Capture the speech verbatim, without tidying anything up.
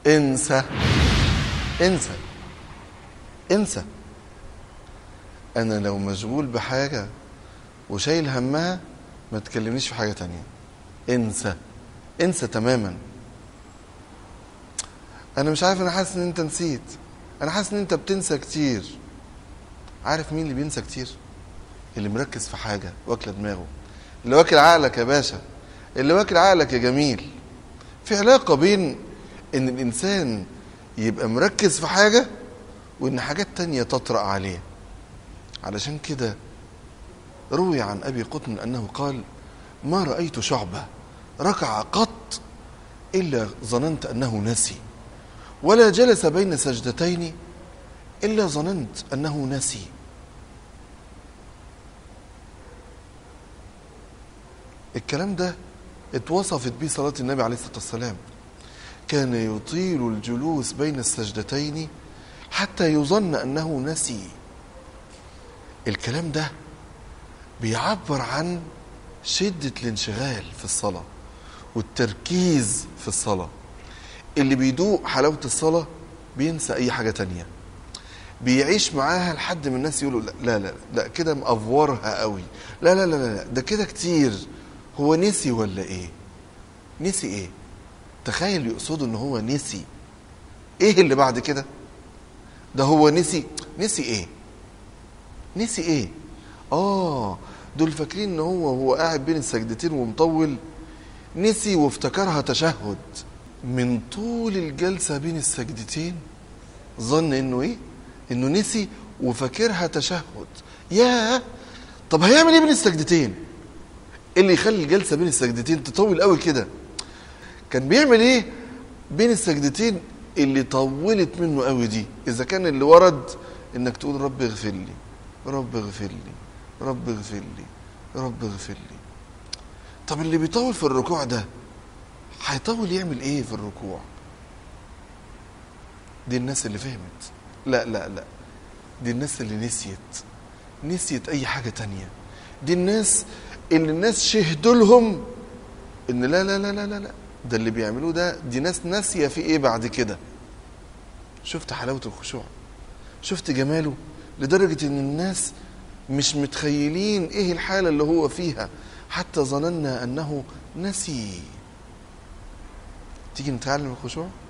انسى انسى انسى. انا لو مشغول بحاجة وشايل همها ما تكلمنيش في حاجة تانية. انسى انسى تماما. انا مش عارف، انا حاسس ان انت نسيت، انا حاسس ان انت بتنسى كتير. عارف مين اللي بينسى كتير؟ اللي مركز في حاجة واكله دماغه، اللي واكل عقلك يا باشا، اللي واكل عقلك يا جميل. في علاقة بين ان الانسان يبقى مركز في حاجة وان حاجات تانية تطرأ عليه. علشان كده روي عن ابي قطن انه قال: ما رأيت شعبة ركع قط الا ظننت انه نسي، ولا جلس بين سجدتين الا ظننت انه نسي. الكلام ده اتوصفت به صلاة النبي عليه الصلاة والسلام، كان يطيل الجلوس بين السجدتين حتى يظن أنه نسي. الكلام ده بيعبر عن شدة الانشغال في الصلاة والتركيز في الصلاة. اللي بيدوق حلاوة الصلاة بينسى أي حاجة تانية، بيعيش معاها لحد من الناس يقولوا لا لا لا, لا كده مأفورها قوي، لا لا لا لا ده كده كتير، هو نسي ولا ايه؟ نسي ايه؟ تخيل يقصدوا ان هو نسي ايه اللي بعد كده؟ ده هو نسي نسي ايه؟ نسي ايه؟ اه دول فاكرين ان هو هو قاعد بين السجدتين ومطول نسي وافتكرها تشهد. من طول الجلسة بين السجدتين ظن انه ايه؟ انه نسي وفاكرها تشهد. ياه، طب هيعمل ايه بين السجدتين؟ ايه اللي يخلي الجلسة بين السجدتين تطول قوي كده؟ كان بيعمل ايه بين السجدتين اللي طولت منه قوي دي؟ اذا كان اللي ورد انك تقول رب اغفر لي رب اغفر لي رب اغفر لي رب اغفر لي، طب اللي بيطول في الركوع ده هيطول يعمل ايه في الركوع؟ دي الناس اللي فهمت. لا لا لا، دي الناس اللي نسيت نسيت اي حاجة تانية. دي الناس اللي الناس شهدوا لهم ان لا لا لا لا لا ده اللي بيعملوه ده، دي ناس ناسية في ايه بعد كده. شفت حلاوة الخشوع؟ شفت جماله؟ لدرجة ان الناس مش متخيلين ايه الحالة اللي هو فيها، حتى ظننا انه نسي. تيجي نتعلم الخشوع.